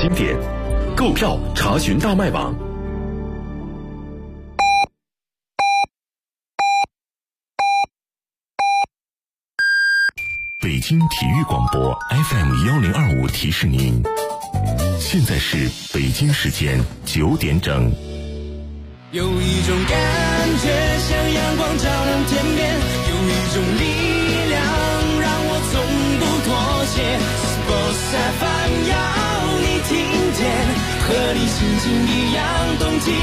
经典。购票查询大麦网。北京体育广播 FM1025 提示您，现在是北京时间9点整。 有一种感觉像阳光照亮天边，有一种力量让我从不妥协。Sports FM 要你听见，和你心情一样动起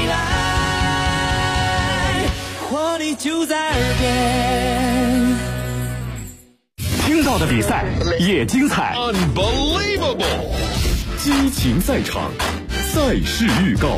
来，活力就在耳边。 听到的比赛也精彩 ，Unbelievable！ 激情赛场，赛事预告。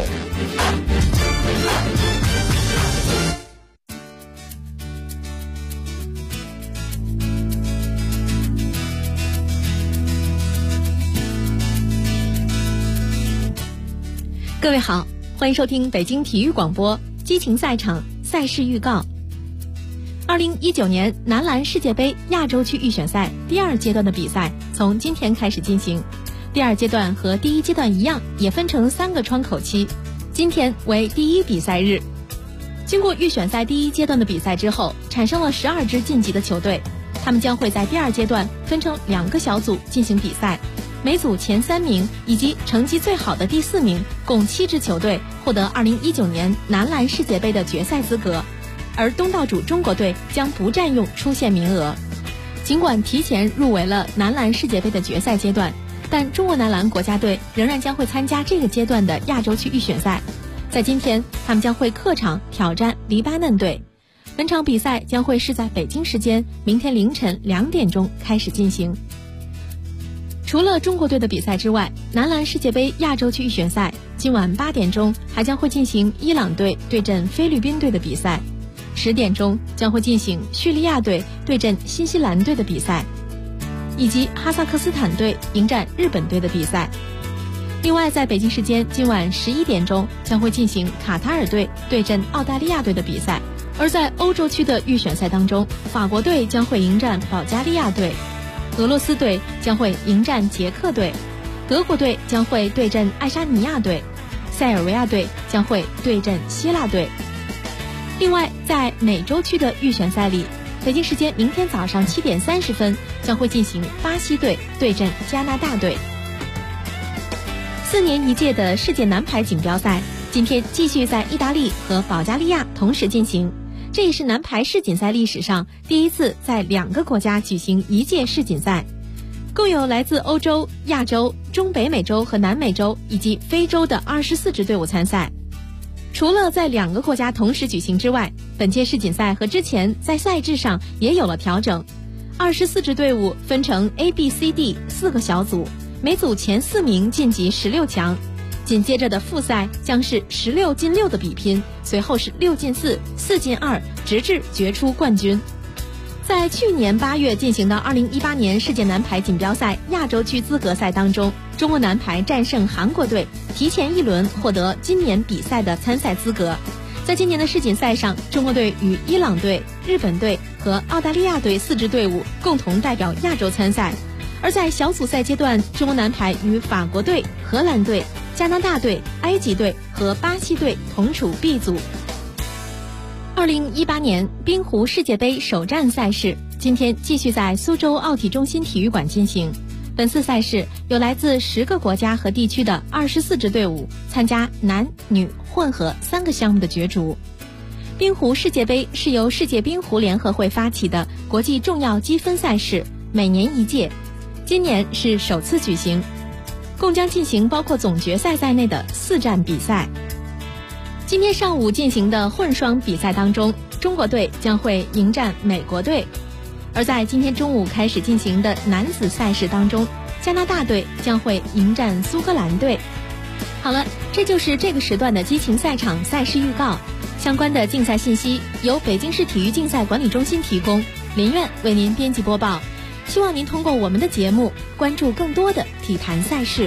各位好，欢迎收听北京体育广播激情赛场赛事预告。2019年男篮世界杯亚洲区预选赛第二阶段的比赛从今天开始进行。第二阶段和第一阶段一样，也分成3个窗口期。今天为第一比赛日。经过预选赛第一阶段的比赛之后，产生了12支晋级的球队，他们将会在第二阶段分成2个小组进行比赛。每组前3名以及成绩最好的第4名，共7支球队获得2019年男篮世界杯的决赛资格，而东道主中国队将不占用出线名额。尽管提前入围了男篮世界杯的决赛阶段，但中国男篮国家队仍然将会参加这个阶段的亚洲区预选赛。在今天，他们将会客场挑战黎巴嫩队。本场比赛将会是在北京时间明天凌晨2点钟开始进行。除了中国队的比赛之外，男篮世界杯亚洲区预选赛今晚8点钟还将会进行伊朗队对阵菲律宾队的比赛，10点钟将会进行叙利亚队对阵新西兰队的比赛，以及哈萨克斯坦队迎战日本队的比赛。另外，在北京时间今晚11点钟将会进行卡塔尔队对阵澳大利亚队的比赛。而在欧洲区的预选赛当中，法国队将会迎战保加利亚队，俄罗斯队将会迎战捷克队，德国队将会对阵爱沙尼亚队，塞尔维亚队将会对阵希腊队。另外，在美洲区的预选赛里，北京时间明天早上7点30分将会进行巴西队对阵加拿大队。4年一届的世界男排锦标赛今天继续在意大利和保加利亚同时进行，这也是男排世锦赛历史上第一次在2个国家举行一届世锦赛。共有来自欧洲、亚洲、中北美洲和南美洲以及非洲的24支队伍参赛。除了在2个国家同时举行之外，本届世锦赛和之前在赛制上也有了调整。24支队伍分成 A、B、C、D 4个小组，每组前4名晋级16强。紧接着的复赛将是16进6的比拼，随后是6进4、4进2，直至决出冠军。在去年8月进行的2018年世界男排锦标赛亚洲区资格赛当中，中国男排战胜韩国队，提前1轮获得今年比赛的参赛资格。在今年的世锦赛上，中国队与伊朗队、日本队和澳大利亚队4支队伍共同代表亚洲参赛。而在小组赛阶段，中国男排与法国队、荷兰队、加拿大队、埃及队和巴西队同处 B 组。2018年冰壶世界杯首站赛事今天继续在苏州奥体中心体育馆进行。本次赛事有来自10个国家和地区的24支队伍参加男女混合3个项目的角逐。冰壶世界杯是由世界冰壶联合会发起的国际重要积分赛事，每年一届，今年是首次举行，共将进行包括总决赛在内的4站比赛。今天上午进行的混双比赛当中，中国队将会迎战美国队。而在今天中午开始进行的男子赛事当中，加拿大队将会迎战苏格兰队。好了，这就是这个时段的激情赛场赛事预告。相关的竞赛信息由北京市体育竞赛管理中心提供，林苑为您编辑播报。希望您通过我们的节目关注更多的体坛赛事。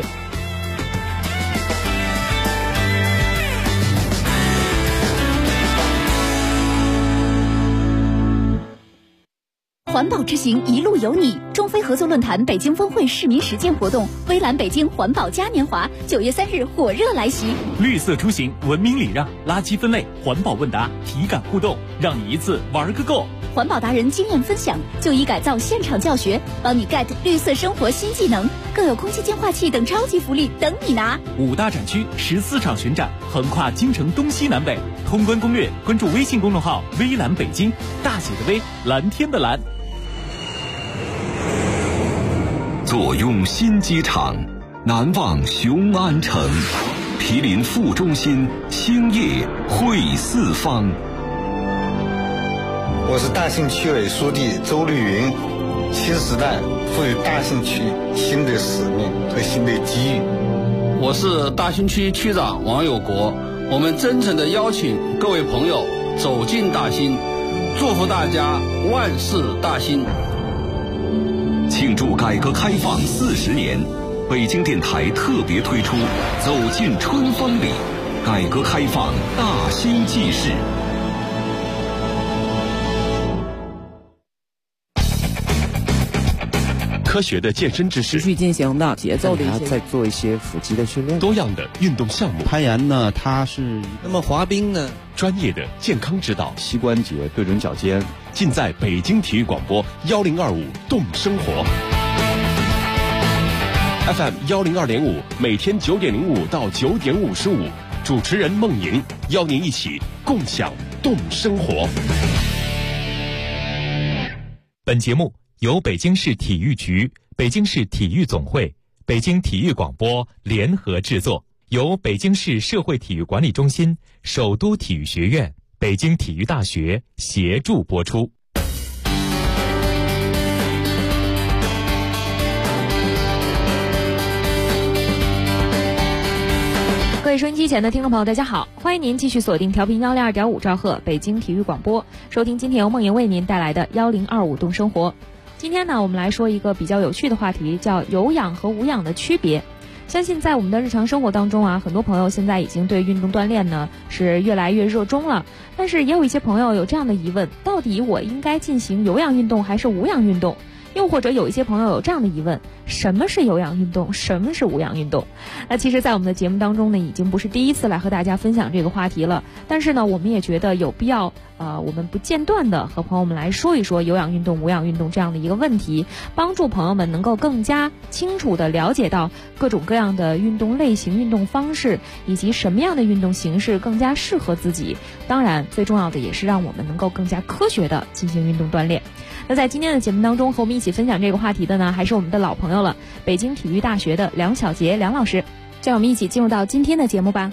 环保之行一路有你，中非合作论坛北京峰会市民实践活动，微蓝北京环保嘉年华9月3日火热来袭。 绿色出行，文明礼让，垃圾分类，环保问答，体感互动，让你一次玩个够。 环保达人经验分享，就医改造现场教学，帮你 get 绿色生活新技能，更有空气净化器等超级福利等你拿。 5大展区14场巡展，横跨京城东西南北。通关攻略，关注微信公众号微蓝北京，大写的微，蓝天的蓝。 坐拥新机场，难忘雄安城，毗邻副中心，兴业汇四方。 我是大兴区委书记周绿云。新时代赋予大兴区新的使命和新的机遇。 我是大兴区区长王有国。我们真诚地邀请各位朋友走进大兴，祝福大家万事大兴。 庆祝改革开放40年，北京电台特别推出《走进春风里》，改革开放大兴纪事。科学的健身知识， 持续进行的节奏的一些， 再做一些腹肌的训练， 多样的运动项目。 攀岩呢，它是那么滑冰呢， 专业的健康指导， 膝关节对准脚尖， 尽在北京体育广播1025动生活 FM 102.5，每天9点05到9点55，主持人孟莹邀您一起共享动生活。 本节目由北京市体育局、北京市体育总会、北京体育广播联合制作，由北京市社会体育管理中心、首都体育学院、北京体育大学协助播出。 各位收音机前的听众朋友，大家好，欢迎您继续锁定调频102.5兆赫北京体育广播，收听今天由梦莹为您带来的1025动生活。今天呢，我们来说一个比较有趣的话题，叫有氧和无氧的区别。相信在我们的日常生活当中啊，很多朋友现在已经对运动锻炼呢是越来越热衷了，但是也有一些朋友有这样的疑问，到底我应该进行有氧运动还是无氧运动？又或者有一些朋友有这样的疑问，什么是有氧运动，什么是无氧运动？那其实在我们的节目当中呢，已经不是第一次来和大家分享这个话题了，但是呢，我们也觉得有必要我们不间断的和朋友们来说一说有氧运动、无氧运动这样的一个问题，帮助朋友们能够更加清楚的了解到各种各样的运动类型、运动方式，以及什么样的运动形式更加适合自己。当然，最重要的也是让我们能够更加科学的进行运动锻炼。那在今天的节目当中，和我们一起分享这个话题的呢，还是我们的老朋友了，北京体育大学的梁晓杰梁老师。让我们一起进入到今天的节目吧。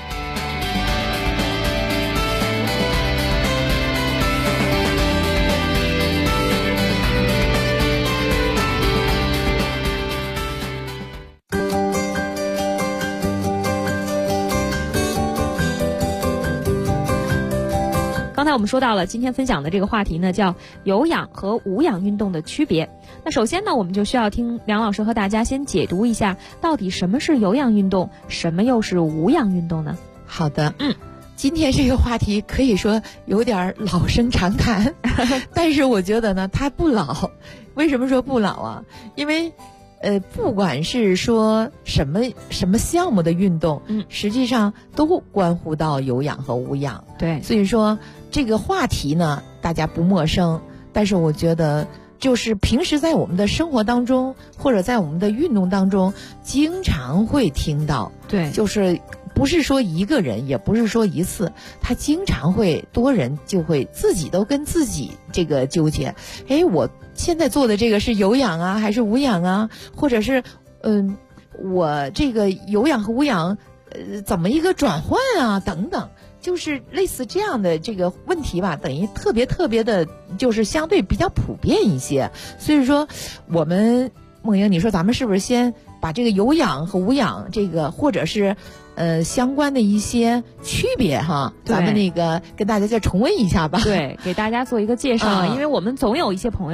刚才我们说到了，今天分享的这个话题呢，叫有氧和无氧运动的区别。那首先呢，我们就需要听梁老师和大家先解读一下，到底什么是有氧运动，什么又是无氧运动呢？ 好的，今天这个话题可以说有点老生常谈，但是我觉得呢，它不老。为什么说不老啊？因为不管是说什么项目的运动，实际上都关乎到有氧和无氧。 对， 所以说这个话题呢，大家不陌生，但是我觉得就是平时在我们的生活当中，或者在我们的运动当中，经常会听到。 对， 就是不是说一个人，也不是说一次，他经常会多人就会自己都跟自己这个纠结，我现在做的这个是有氧啊还是无氧啊，或者是我这个有氧和无氧怎么一个转换啊等等，就是类似这样的这个问题吧，等于特别的就是相对比较普遍一些。所以说我们梦莹，你说咱们是不是先把这个有氧和无氧这个或者是相关的一些区别哈，咱们那个跟大家再重温一下吧。 对，给大家做一个介绍，因为我们总有一些朋友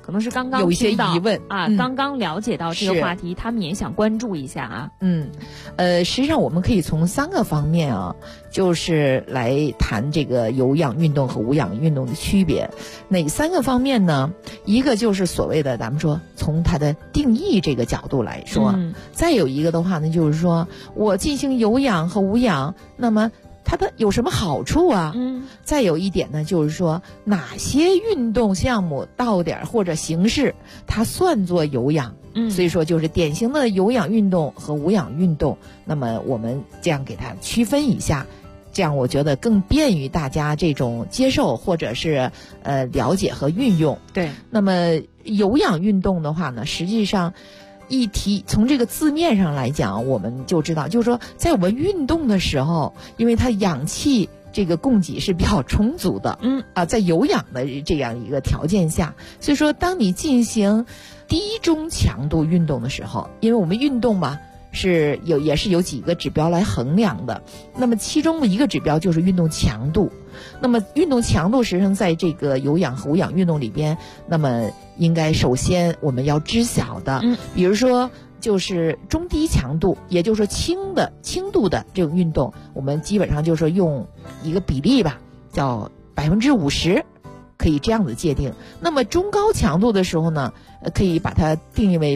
可能是刚刚有一些疑问刚刚了解到这个话题，他们也想关注一下啊。 实际上我们可以从3个方面啊，就是来谈这个有氧运动和无氧运动的区别。哪3个方面呢？一个就是所谓的咱们说从它的定义这个角度来说，再有一个的话呢，就是说我进行有氧和无氧，那么它的有什么好处啊？再有一点呢，就是说哪些运动项目到点或者形式它算作有氧。所以说就是典型的有氧运动和无氧运动，那么我们这样给它区分一下，这样我觉得更便于大家这种接受或者是了解和运用。 对， 那么有氧运动的话呢，实际上从这个字面上来讲，我们就知道，就是说在我们运动的时候，因为它氧气这个供给是比较充足的，在有氧的这样一个条件下，所以说当你进行低中强度运动的时候，因为我们运动嘛也是有几个指标来衡量的，那么其中的一个指标就是运动强度。那么运动强度实际上在这个有氧和无氧运动里边，那么应该首先我们要知晓的，比如说就是中低强度，也就是说轻度的这种运动，我们基本上就是说用一个比例吧，叫50%，可以这样子界定。那么中高强度的时候呢，可以把它定义为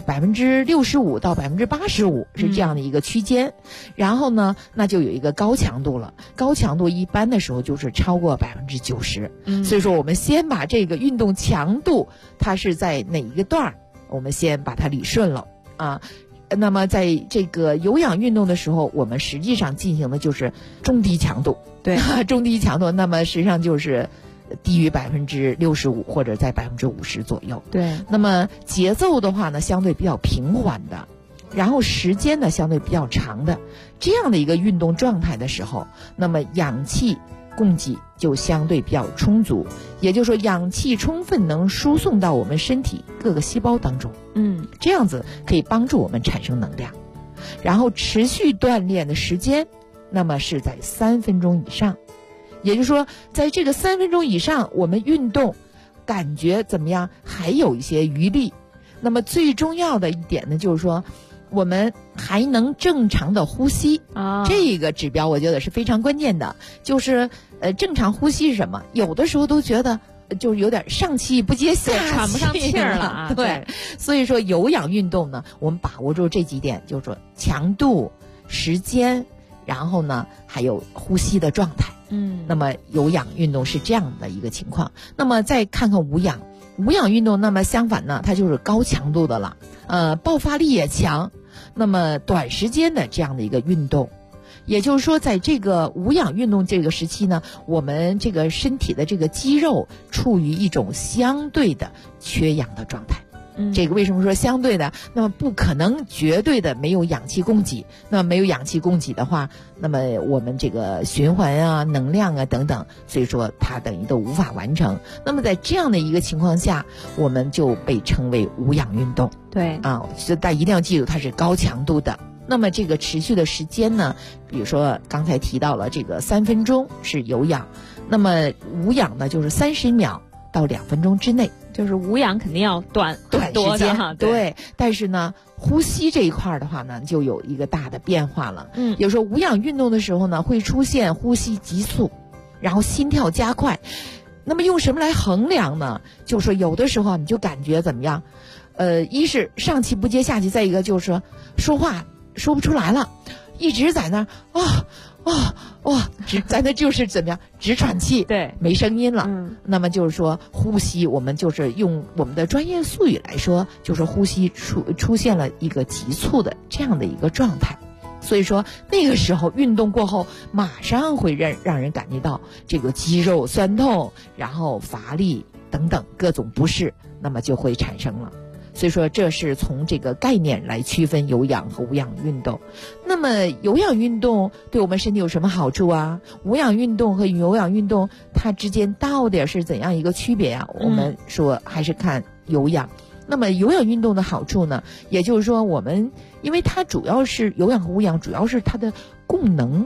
65%到85%是这样的一个区间。然后呢，那就有一个高强度了，高强度一般的时候就是超过90%。所以说我们先把这个运动强度它是在哪一个段儿，我们先把它理顺了啊。那么在这个有氧运动的时候，我们实际上进行的就是中低强度。对，中低强度，那么实际上就是低于65%或者在50%左右。 对， 那么节奏的话呢，相对比较平缓的，然后时间呢相对比较长的这样的一个运动状态的时候，那么氧气供给就相对比较充足，也就是说氧气充分能输送到我们身体各个细胞当中。这样子可以帮助我们产生能量。然后持续锻炼的时间，那么是在3分钟以上。也就是说在这个3分钟以上，我们运动感觉怎么样，还有一些余力。那么最重要的一点呢，就是说我们还能正常的呼吸这个指标我觉得是非常关键的。就是正常呼吸是什么？有的时候都觉得就是有点上气不接下气， 喘不上气儿了啊。 对，所以说有氧运动呢，我们把握住这几点，就是说强度、时间，然后呢还有呼吸的状态。那么有氧运动是这样的一个情况。那么再看看无氧运动，那么相反呢，它就是高强度的了，爆发力也强，那么短时间的这样的一个运动。也就是说在这个无氧运动这个时期呢，我们这个身体的这个肌肉处于一种相对的缺氧的状态。这个为什么说相对的？那么不可能绝对的没有氧气供给，那么没有氧气供给的话，那么我们这个循环啊、能量啊等等，所以说它等于都无法完成。那么在这样的一个情况下，我们就被称为无氧运动。 对啊，所以大家一定要记住它是高强度的。那么这个持续的时间呢，比如说刚才提到了这个3分钟是有氧，那么无氧呢就是30秒到2分钟之内。 就是无氧肯定要短时间哈，对。但是呢，呼吸这一块的话呢，就有一个大的变化了。有时候无氧运动的时候呢，会出现呼吸急促，然后心跳加快。那么用什么来衡量呢？就是说有的时候你就感觉怎么样？一是上气不接下气，再一个就是说说话说不出来了，一直在那在那就是怎么样，直喘气， 对， 没声音了。那么就是说呼吸，我们就是用我们的专业术语来说，就是呼吸出现了一个急促的这样的一个状态。所以说那个时候运动过后，马上会让人感觉到这个肌肉酸痛，然后乏力等等各种不适，那么就会产生了。所以说这是从这个概念来区分有氧和无氧运动。那么有氧运动对我们身体有什么好处啊？无氧运动和有氧运动它之间到底是怎样一个区别啊？我们说还是看有氧。那么有氧运动的好处呢，也就是说我们因为它主要是有氧和无氧主要是它的供能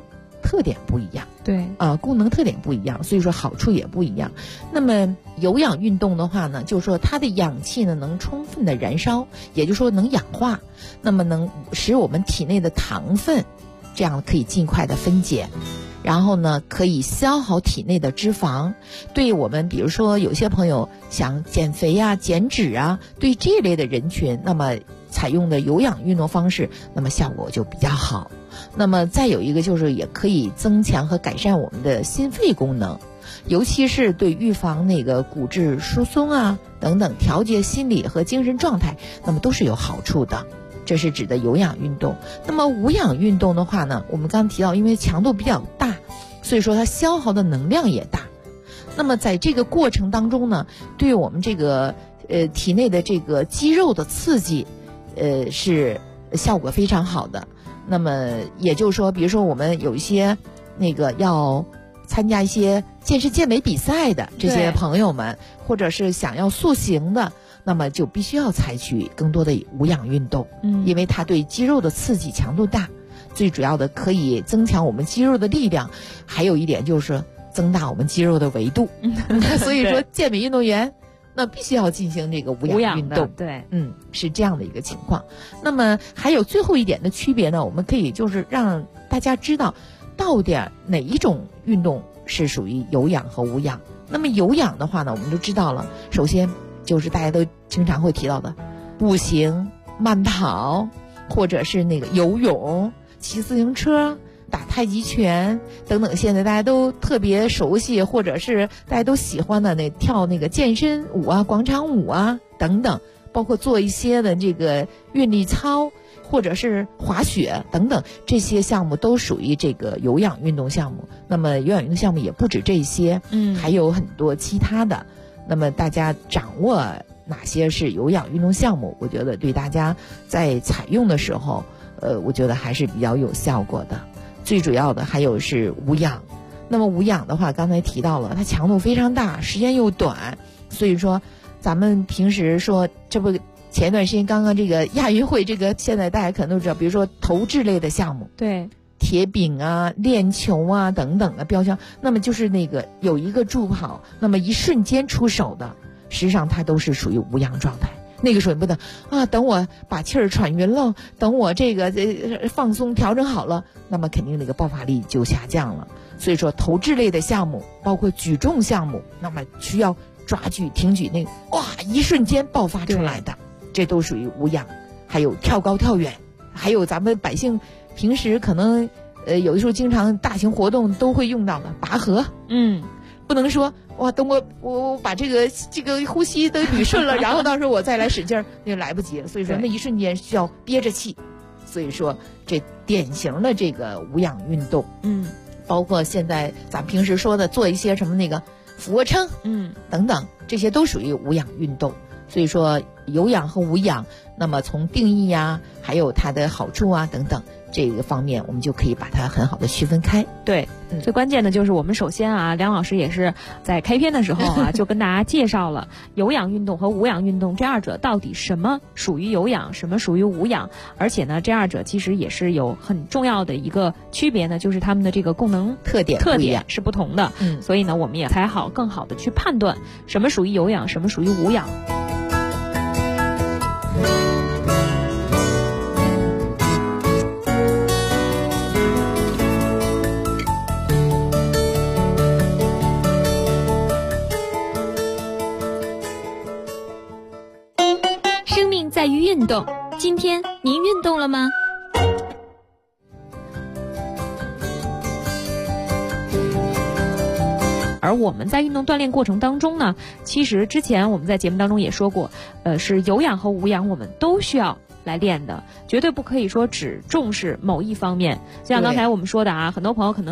特点不一样。 对功能特点不一样，所以说好处也不一样。那么有氧运动的话呢，就是说它的氧气呢能充分的燃烧，也就是说能氧化，那么能使我们体内的糖分这样可以尽快的分解，然后呢可以消耗体内的脂肪。对我们比如说有些朋友想减肥啊、减脂啊，对这类的人群，那么采用的有氧运动方式，那么效果就比较好。那么再有一个就是也可以增强和改善我们的心肺功能，尤其是对预防那个骨质疏松啊等等，调节心理和精神状态，那么都是有好处的。这是指的有氧运动。那么无氧运动的话呢，我们刚提到因为强度比较大，所以说它消耗的能量也大。那么在这个过程当中呢，对我们这个体内的这个肌肉的刺激是效果非常好的。那么也就是说，比如说我们有一些那个要参加一些健身健美比赛的这些朋友们，或者是想要塑形的，那么就必须要采取更多的无氧运动，因为它对肌肉的刺激强度大，最主要的可以增强我们肌肉的力量，还有一点就是增大我们肌肉的维度。所以说健美运动员那必须要进行这个无氧运动， 对， 是这样的一个情况。那么还有最后一点的区别呢，我们可以就是让大家知道到底哪一种运动是属于有氧和无氧。那么有氧的话呢，我们就知道了，首先就是大家都经常会提到的步行、慢跑，或者是那个游泳、骑自行车、打太极拳等等，现在大家都特别熟悉，或者是大家都喜欢的跳那个健身舞啊、广场舞啊等等，包括做一些的这个韵律操，或者是滑雪等等，这些项目都属于这个有氧运动项目。那么有氧运动项目也不止这些，还有很多其他的。那么大家掌握哪些是有氧运动项目，我觉得对大家在采用的时候，我觉得还是比较有效果的。最主要的还有是无氧。那么无氧的话，刚才提到了它强度非常大，时间又短，所以说咱们平时说，这不前一段时间刚刚这个亚运会，这个现在大家可能都知道，比如说投掷类的项目， 对， 铁饼啊、链球啊等等的标枪，那么就是那个有一个助跑，那么一瞬间出手的，实际上它都是属于无氧状态。那个时候你不能等我把气儿喘匀了，等我这个放松调整好了，那么肯定那个爆发力就下降了。所以说投掷类的项目，包括举重项目，那么需要抓举、挺举，那个一瞬间爆发出来的，这都属于无氧。还有跳高、跳远，还有咱们百姓平时可能有的时候经常大型活动都会用到的拔河，不能说等我把这个呼吸都捋顺了，然后到时候我再来使劲儿，那就来不及了。所以说那一瞬间需要憋着气。所以说这典型的这个无氧运动，包括现在咱平时说的做一些什么那个俯卧撑，等等，这些都属于无氧运动。所以说有氧和无氧，那么从定义呀，还有它的好处啊等等，这个方面我们就可以把它很好的区分开。 对，最关键的就是我们首先梁老师也是在开篇的时候就跟大家介绍了有氧运动和无氧运动这二者到底什么属于有氧，什么属于无氧，而且呢这二者其实也是有很重要的一个区别呢，就是他们的这个功能特点是不同的。所以呢我们也才好更好的去判断什么属于有氧，什么属于无氧。 在于运动，今天您运动了吗？ 而我们在运动锻炼过程当中呢，其实之前我们在节目当中也说过，是有氧和无氧我们都需要来练的，绝对不可以说只重视某一方面。就像刚才我们说的很多朋友可能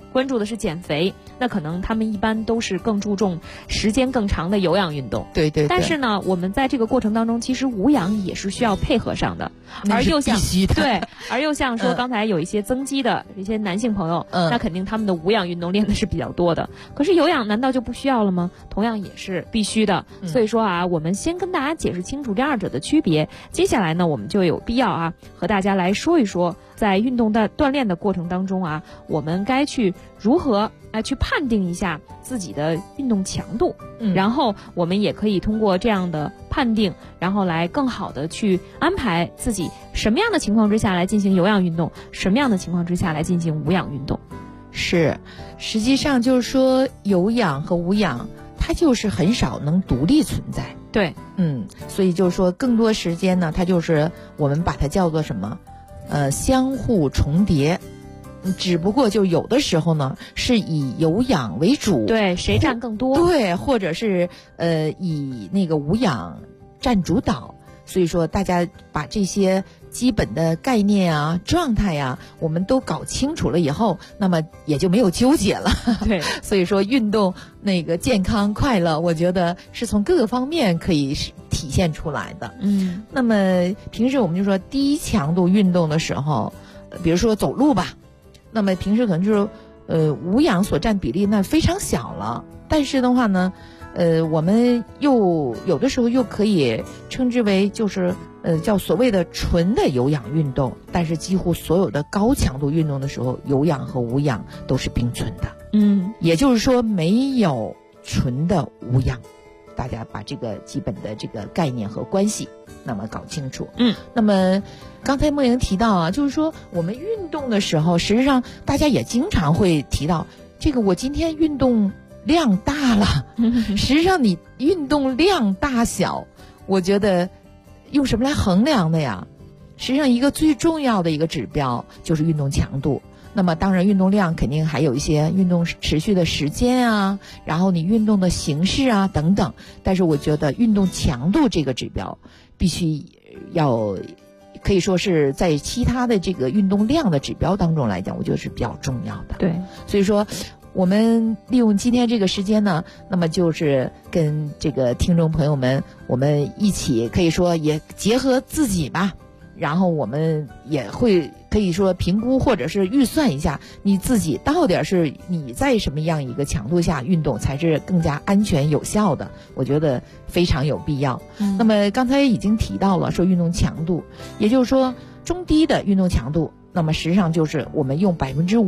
关注的是减肥，那可能他们一般都是更注重时间更长的有氧运动。 对对对。 但是呢，我们在这个过程当中，其实无氧也是需要配合上的， 而又像对，而又像说刚才有一些增肌的一些男性朋友，那肯定他们的无氧运动练的是比较多的。可是有氧难道就不需要了吗？同样也是必须的。所以说啊，我们先跟大家解释清楚这二者的区别。接下来呢，我们就有必要啊，和大家来说一说，在运动的锻炼的过程当中啊，我们该去如何去判定一下自己的运动强度，然后我们也可以通过这样的判定，然后来更好的去安排自己什么样的情况之下来进行有氧运动，什么样的情况之下来进行无氧运动。 是，实际上就是说有氧和无氧它就是很少能独立存在。 对， 所以就是说更多时间呢，它就是我们把它叫做什么相互重叠。只不过就有的时候呢，是以有氧为主， 对，谁占更多， 对，或者是以那个无氧占主导。所以说大家把这些基本的概念啊、状态啊，我们都搞清楚了以后，那么也就没有纠结了。 对， 所以说运动那个健康快乐，我觉得是从各个方面可以体现出来的。那么平时我们就说低强度运动的时候，比如说走路吧，那么平时可能就是无氧所占比例那非常小了，但是的话呢，我们又有的时候又可以称之为就是叫所谓的纯的有氧运动，但是几乎所有的高强度运动的时候，有氧和无氧都是并存的。也就是说没有纯的无氧，大家把这个基本的这个概念和关系那么搞清楚。那么刚才莫莹提到啊，就是说我们运动的时候，实际上大家也经常会提到这个我今天运动量大了。实际上你运动量大小，我觉得用什么来衡量的呀？实际上一个最重要的一个指标就是运动强度。那么当然运动量肯定还有一些运动持续的时间啊，然后你运动的形式啊等等，但是我觉得运动强度这个指标必须要可以说是在其他的这个运动量的指标当中来讲，我觉得是比较重要的。 对， 所以说我们利用今天这个时间呢，那么就是跟这个听众朋友们，我们一起可以说也结合自己吧，然后我们也会可以说评估或者是预算一下你自己到底是你在什么样一个强度下运动才是更加安全有效的，我觉得非常有必要。那么刚才已经提到了说运动强度，也就是说中低的运动强度，那么实际上就是我们用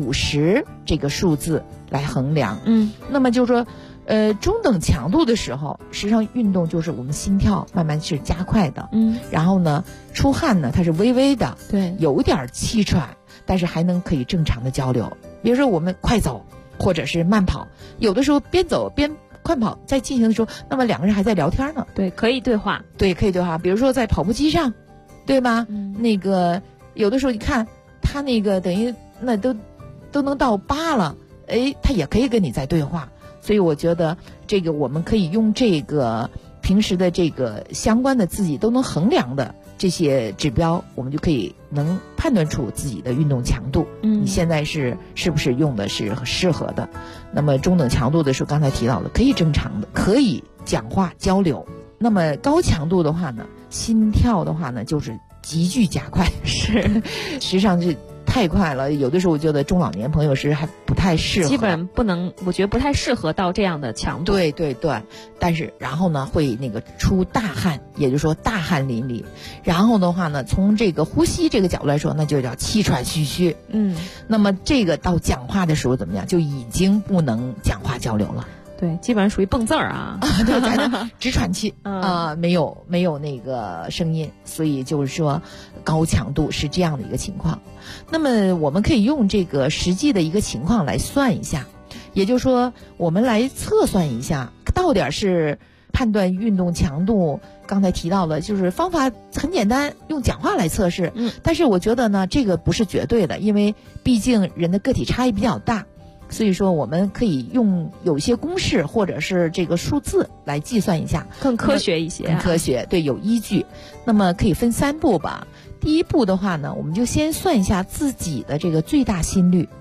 50%这个数字来衡量。那么就是说中等强度的时候，实际上运动就是我们心跳慢慢是加快的，然后呢出汗呢它是微微的， 对， 有点气喘，但是还能可以正常的交流。比如说我们快走或者是慢跑，有的时候边走边快跑在进行的时候，那么两个人还在聊天呢， 对，可以对话， 对，可以对话。比如说在跑步机上，对吧？那个有的时候你看他那个等于那都能到8了，他也可以跟你在对话。所以我觉得这个我们可以用这个平时的这个相关的自己都能衡量的这些指标，我们就可以能判断出自己的运动强度。你现在是不是用的是适合的？那么中等强度的时候，刚才提到了可以正常的，可以讲话交流。那么高强度的话呢，心跳的话呢就是急剧加快，是实际上是太快了，有的时候我觉得中老年朋友是还不太适合， 基本不能，我觉得不太适合到这样的强度。 对对对，但是然后呢会那个出大汗，也就是说大汗淋漓，然后的话呢从这个呼吸这个角度来说，那就叫气喘吁吁。那么这个到讲话的时候怎么样，就已经不能讲话交流了。 对，基本上属于蹦字儿啊， 对，咱的直喘气没有那个声音，所以就是说高强度是这样的一个情况。那么我们可以用这个实际的一个情况来算一下，也就是说我们来测算一下到底是判断运动强度。刚才提到了就是方法很简单，用讲话来测试，但是我觉得呢这个不是绝对的，因为毕竟人的个体差异比较大，所以说我们可以用有一些公式或者是这个数字来计算一下， 更科学一些， 更科学，对，有依据。那么可以分3步吧。第一步的话呢，我们就先算一下自己的这个最大心率，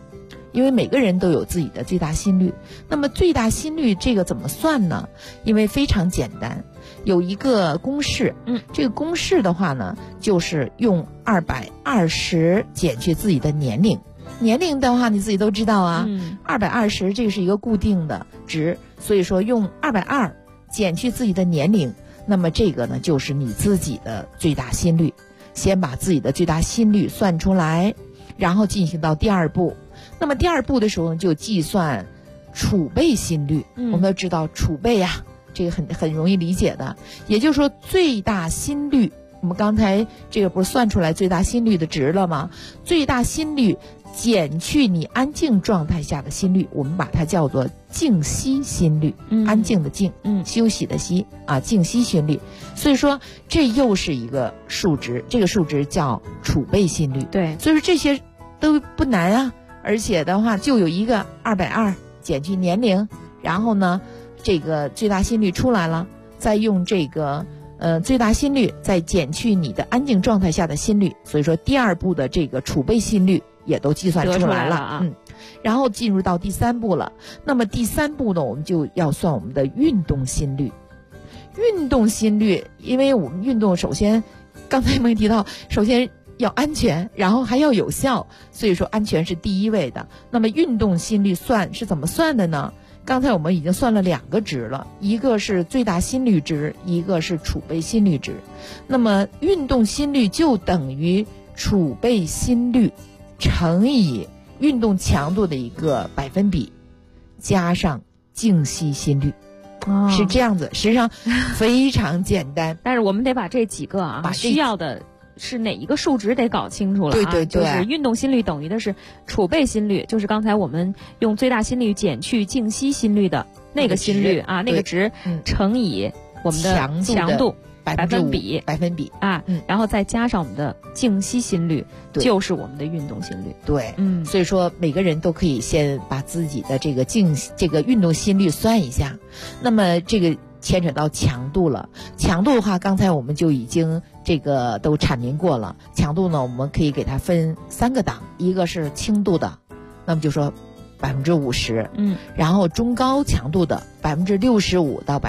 因为每个人都有自己的最大心率。那么最大心率这个怎么算呢？因为非常简单，有一个公式。这个公式的话呢，就是用220减去自己的年龄。年龄的话你自己都知道啊，220这个是一个固定的值，所以说用220减去自己的年龄，那么这个呢就是你自己的最大心率。先把自己的最大心率算出来，然后进行到第二步。那么第二步的时候呢，就计算储备心率。我们都知道储备啊，这个很容易理解的，也就是说最大心率，我们刚才这个不是算出来最大心率的值了吗？最大心率减去你安静状态下的心率，我们把它叫做静息心率。安静的静，休息的息啊，静息心率。所以说这又是一个数值，这个数值叫储备心率。 对， 所以说这些都不难啊，而且的话就有一个220减去年龄，然后呢这个最大心率出来了，再用这个最大心率再减去你的安静状态下的心率，所以说第二步的这个储备心率也都计算出来了。然后进入到第三步了。那么第三步呢，我们就要算我们的运动心率。运动心率，因为我们运动首先刚才没提到，首先要安全，然后还要有效，所以说安全是第一位的。那么运动心率算是怎么算的呢？刚才我们已经算了2个值了，一个是最大心率值，一个是储备心率值。那么运动心率就等于储备心率乘以运动强度的一个百分比，加上静息心率。是这样子，实际上非常简单。 但是我们得把这几个把需要的是哪一个数值得搞清楚了啊。 对， 就是运动心率等于的是储备心率，就是刚才我们用最大心率减去静息心率的那个心率啊，那个值乘以我们的强度百分比啊，然后再加上我们的静息心率，就是我们的运动心率。 对，所以说每个人都可以先把自己的这个运动心率算一下。那么这个牵扯到强度了，强度的话，刚才我们就已经这个都阐明过了。强度呢，我们可以给它分3个档，一个是轻度的，那么就说50%，然后中高强度的65%到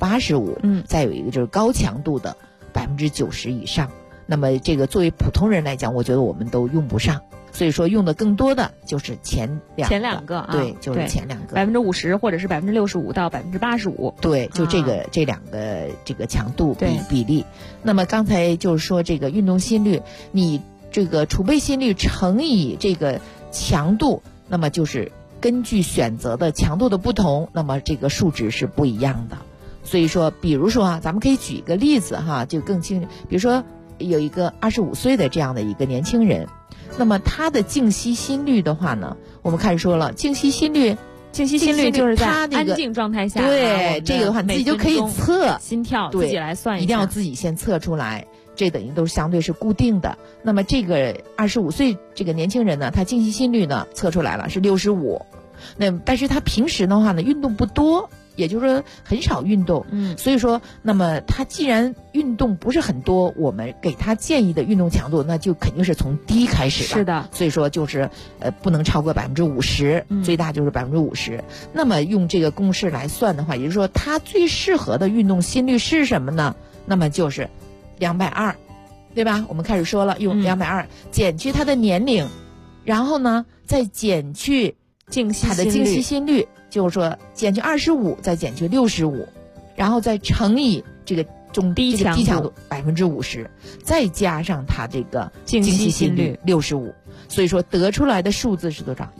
85%，再有一个就是高强度的90%以上。那么这个作为普通人来讲，我觉得我们都用不上，所以说用的更多的就是前两个，对，就是前2个 50%或者是65%到85%， 对，就这2个这个强度比例。那么刚才就是说这个运动心率，你这个储备心率乘以这个强度，那么就是根据选择的强度的不同，那么这个数值是不一样的。所以说比如说咱们可以举一个例子就更清楚。比如说有一个25岁的这样的一个年轻人，那么他的静息心率的话呢，我们看说了，静息心率就是在安静状态下， 对，这个的话你自己就可以测心跳，自己来算一下， 一定要自己先测出来，这等于都是相对是固定的。那么这个25岁这个年轻人呢，他静息心率呢测出来了是65，那但是他平时的话呢运动不多，也就是说很少运动，所以说那么他既然运动不是很多，我们给他建议的运动强度那就肯定是从低开始的。 是的， 所以说就是不能超过50%，最大就是50%。那么用这个公式来算的话，也就是说他最适合的运动心率是什么呢？那么就是220，对吧？我们开始说了，用220减去他的年龄，然后呢再减去他的静息心率，就是说减去25，再减去65，然后再乘以这个低强度50%，再加上他这个静息心率65，所以说得出来的数字是多少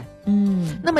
？130。那么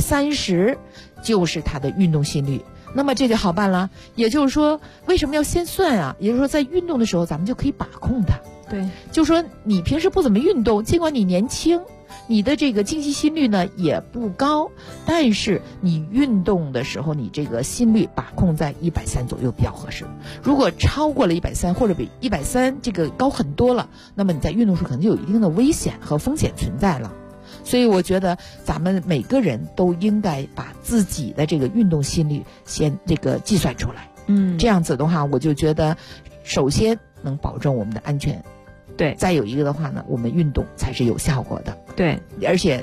130就是他的运动心率。那么这就好办了，也就是说为什么要先算啊？也就是说在运动的时候咱们就可以把控它。 对， 就是说你平时不怎么运动，尽管你年轻，你的这个静息心率呢也不高，但是你运动的时候，你这个心率把控在130左右比较合适。如果超过了130，或者比130这个高很多了，那么你在运动时可能就有一定的危险和风险存在了。所以我觉得咱们每个人都应该把自己的这个运动心率先这个计算出来。这样子的话，我就觉得首先能保证我们的安全。 对， 再有一个的话呢，我们运动才是有效果的。 对， 而且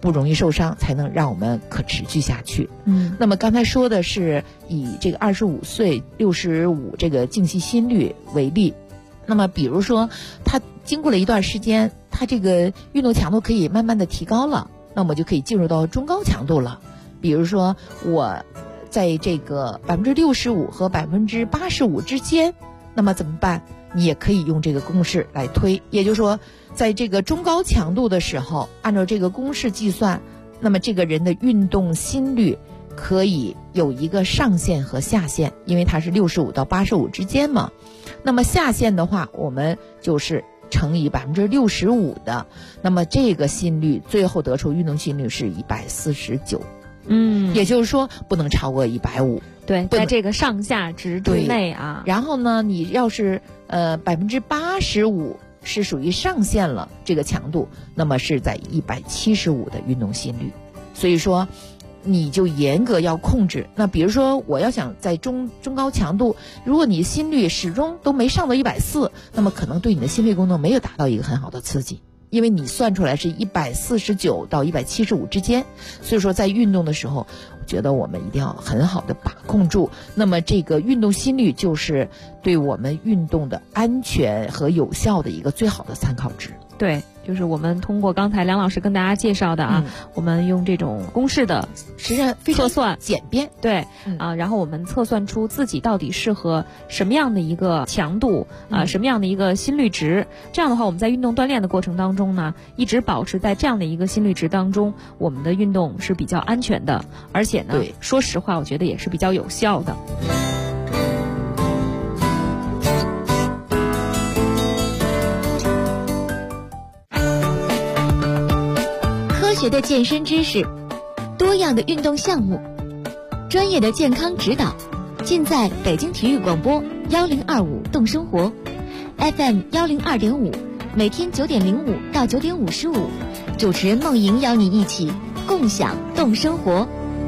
不容易受伤，才能让我们可持续下去。那么刚才说的是以这个25岁65这个静息心率为例，那么比如说他经过了一段时间，他这个运动强度可以慢慢的提高了，那我们就可以进入到中高强度了。比如说我在这个65%和85%之间，那么怎么办？你也可以用这个公式来推，也就是说在这个中高强度的时候，按照这个公式计算，那么这个人的运动心率可以有一个上限和下限，因为它是65到85之间嘛。那么下限的话，我们就是乘以65%的，那么这个心率最后得出运动心率是149。也就是说不能超过150。 对，在这个上下值之内啊。 然后呢，你要是85%是属于上限了，这个强度，那么是在175的运动心率。所以说你就严格要控制。那比如说我要想在中高强度，如果你心率始终都没上到140，那么可能对你的心肺功能没有达到一个很好的刺激。因为你算出来是149到175之间，所以说在运动的时候，我觉得我们一定要很好的把控住。那么这个运动心率就是对我们运动的安全和有效的一个最好的参考值。 对，就是我们通过刚才梁老师跟大家介绍的啊，我们用这种公式的实际上非常测算简便， 对然后我们测算出自己到底适合什么样的一个强度什么样的一个心率值。这样的话，我们在运动锻炼的过程当中呢，一直保持在这样的一个心率值当中，我们的运动是比较安全的，而且呢，说实话，我觉得也是比较有效的。 科学的健身知识，多样的运动项目，专业的健康指导，尽在北京体育广播1025动生活 FM 102.5，每天9点05到9点55，主持人梦莹邀你一起共享动生活。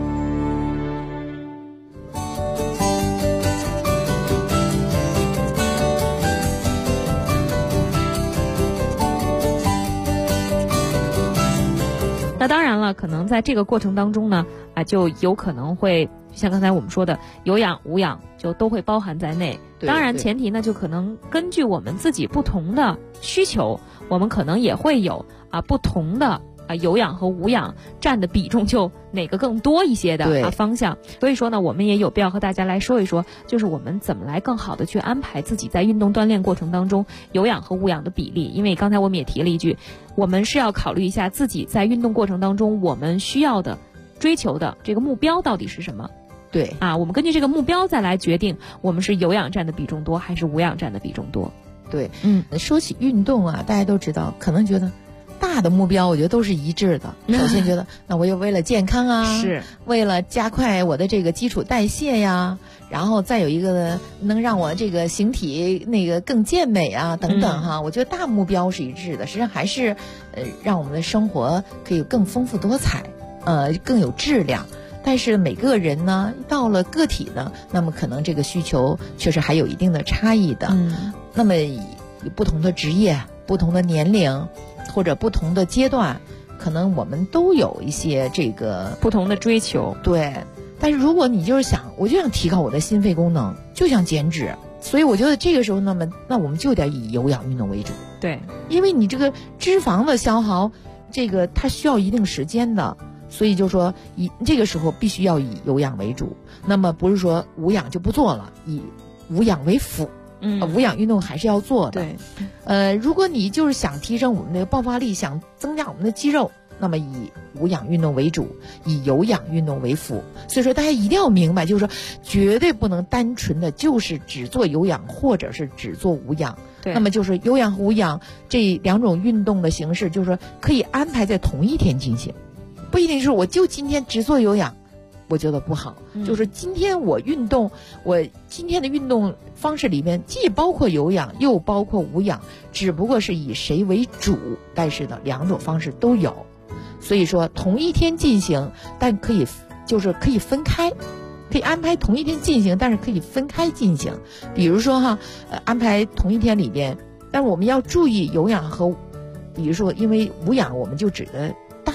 那当然了，可能在这个过程当中呢，就有可能会像刚才我们说的，有氧无氧就都会包含在内。当然前提呢，就可能根据我们自己不同的需求，我们可能也会有不同的有氧和无氧占的比重就哪个更多一些的方向。所以说呢，我们也有必要和大家来说一说，就是我们怎么来更好的去安排自己在运动锻炼过程当中有氧和无氧的比例。因为刚才我们也提了一句，我们是要考虑一下自己在运动过程当中我们需要的追求的这个目标到底是什么。 对我们根据这个目标再来决定我们是有氧占的比重多还是无氧占的比重多。 对，说起运动大家都知道，可能觉得大的目标我觉得都是一致的。首先觉得那我也为了健康是为了加快我的这个基础代谢呀，然后再有一个能让我这个形体那个更健美等等我觉得大目标是一致的。实际上还是让我们的生活可以更丰富多彩，更有质量。但是每个人呢，到了个体呢，那么可能这个需求确实还有一定的差异的。那么不同的职业、不同的年龄或者不同的阶段，可能我们都有一些这个不同的追求。 对，但是如果你就是想，我就想提高我的心肺功能，就想减脂，所以我觉得这个时候，那我们就得以有氧运动为主。 对， 因为你这个脂肪的消耗，这个它需要一定时间的。所以就说这个时候必须要以有氧为主，那么不是说无氧就不做了，以无氧为辅。无氧运动还是要做的。 对， 如果你就是想提升我们的爆发力，想增加我们的肌肉，那么以无氧运动为主，以有氧运动为辅。所以说大家一定要明白，就是说绝对不能单纯的就是只做有氧或者是只做无氧。 对， 那么就是有氧和无氧这两种运动的形式，就是说可以安排在同一天进行。不一定是我就今天只做有氧，我觉得不好。就是今天我运动，我今天的运动方式里面既包括有氧又包括无氧，只不过是以谁为主，但是呢两种方式都有。所以说同一天进行，但可以分开，可以安排同一天进行，但是可以分开进行。比如说安排同一天里边，但是我们要注意有氧和，比如说因为无氧我们就指的大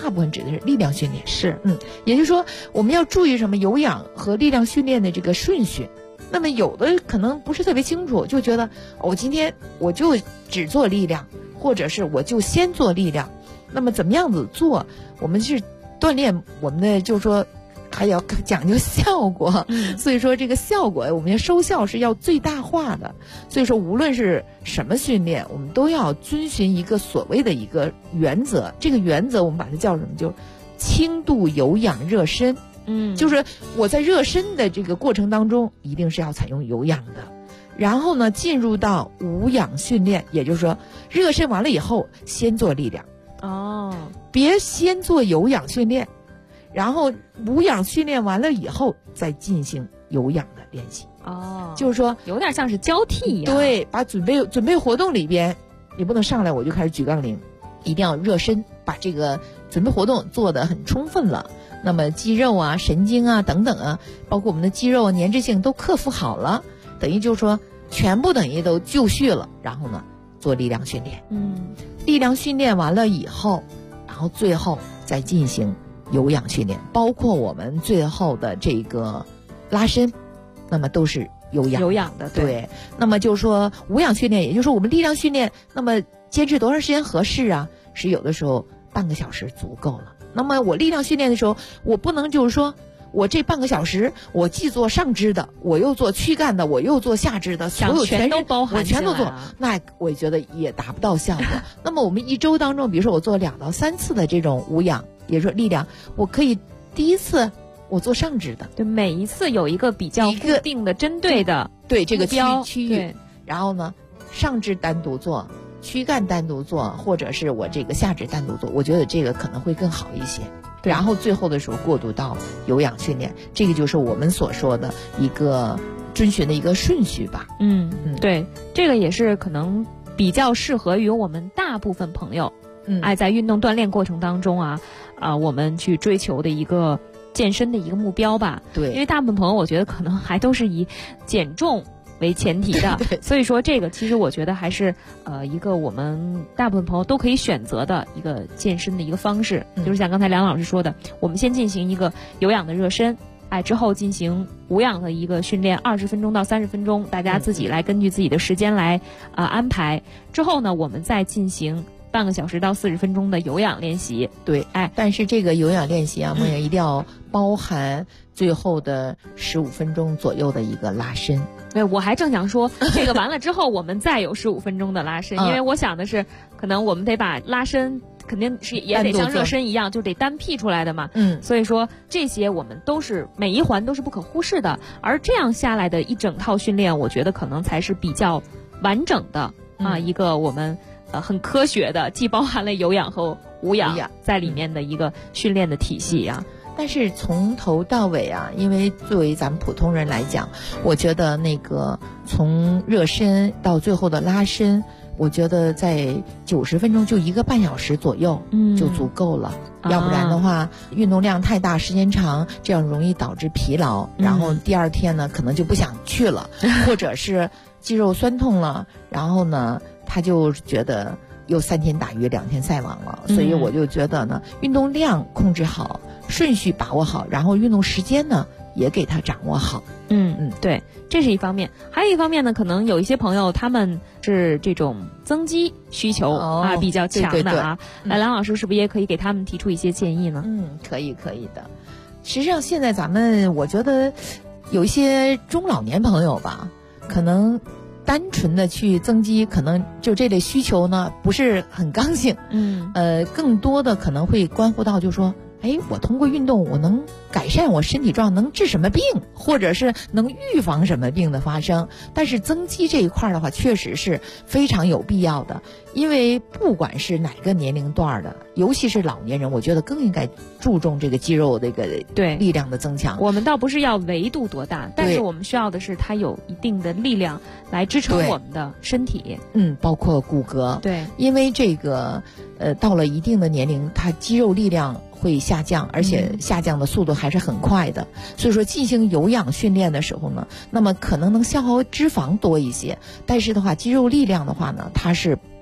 大部分指的是力量训练。 是， 也就是说我们要注意什么有氧和力量训练的这个顺序。那么有的可能不是特别清楚，就觉得我今天我就只做力量，或者是我就先做力量。那么怎么样子做？我们是锻炼我们的，就是说还要讲究效果，所以说这个效果我们要收效是要最大化的。所以说无论是什么训练，我们都要遵循一个所谓的一个原则。这个原则我们把它叫什么？就是轻度有氧热身。就是我在热身的这个过程当中，一定是要采用有氧的。然后呢，进入到无氧训练，也就是说热身完了以后先做力量。别先做有氧训练，然后无氧训练完了以后再进行有氧的练习。就是说有点像是交替一样。 对，把准备活动里边，你不能上来我就开始举杠铃，一定要热身，把这个准备活动做得很充分了。那么肌肉啊、神经啊等等啊，包括我们的肌肉粘滞性都克服好了，等于就是说全部等于都就绪了。然后呢，做力量训练。力量训练完了以后，然后最后再进行有氧训练，包括我们最后的这个拉伸，那么都是有氧的。对。那么就是说无氧训练，也就是说我们力量训练，那么坚持多长时间合适啊？是有的时候半个小时足够了。那么我力量训练的时候，我不能就是说我这半个小时我既做上肢的，我又做躯干的，我又做下肢的，所有全都包含， 我全都做，那我觉得也达不到效果。那么我们一周当中，比如说我做2到3次的这种无氧，也就是说力量，我可以第一次我做上肢的， 对，每一次有一个比较固定的针对的对这个区域，然后呢上肢单独做，躯干单独做，或者是我这个下肢单独做，我觉得这个可能会更好一些。然后最后的时候过渡到有氧训练，这个就是我们所说的一个遵循的一个顺序吧。 对，这个也是可能比较适合于我们大部分朋友，在运动锻炼过程当中我们去追求的一个健身的一个目标吧。 对， 因为大部分朋友我觉得可能还都是以减重为前提的，所以说这个其实我觉得还是一个我们大部分朋友都可以选择的一个健身的一个方式，就是像刚才梁老师说的，我们先进行一个有氧的热身，之后进行无氧的一个训练，20分钟到30分钟，大家自己来根据自己的时间来安排。之后呢，我们再进行半个小时到40分钟的有氧练习。 对，但是这个有氧练习梦莹一定要包含最后的15分钟左右的一个拉伸。 对，我还正想说，这个完了之后我们再有15分钟的拉伸，因为我想的是，可能我们得把拉伸肯定是也得像热身一样，就得单辟出来的嘛。所以说这些我们都是每一环都是不可忽视的，而这样下来的一整套训练，我觉得可能才是比较完整的一个我们很科学的，既包含了有氧和无氧在里面的一个训练的体系但是从头到尾因为作为咱们普通人来讲，我觉得那个从热身到最后的拉伸，我觉得在90分钟就1个半小时左右就足够了。要不然的话运动量太大时间长，这样容易导致疲劳，然后第二天呢可能就不想去了，或者是肌肉酸痛了，然后呢他就觉得又3天打鱼2天晒网了。所以我就觉得呢，运动量控制好，顺序把握好，然后运动时间呢也给它掌握好。 对，这是一方面。还有一方面呢，可能有一些朋友他们是这种增肌需求比较强的梁老师是不是也可以给他们提出一些建议呢？ 可以的。实际上现在咱们我觉得有一些中老年朋友吧，可能单纯的去增肌，可能就这类需求呢不是很刚性。更多的可能会关乎到就是说，我通过运动我能改善我身体状况，能治什么病，或者是能预防什么病的发生。但是增肌这一块的话确实是非常有必要的，因为不管是哪个年龄段的，尤其是老年人，我觉得更应该注重这个肌肉这个力量的增强。 我们倒不是要维度多大，但是我们需要的是它有一定的力量来支撑我们的身体。 包括骨骼。 对， 因为这个到了一定的年龄，它肌肉力量会下降，而且下降的速度还是很快的。所以说进行有氧训练的时候呢，那么可能能消耗脂肪多一些，但是的话肌肉力量的话呢，它是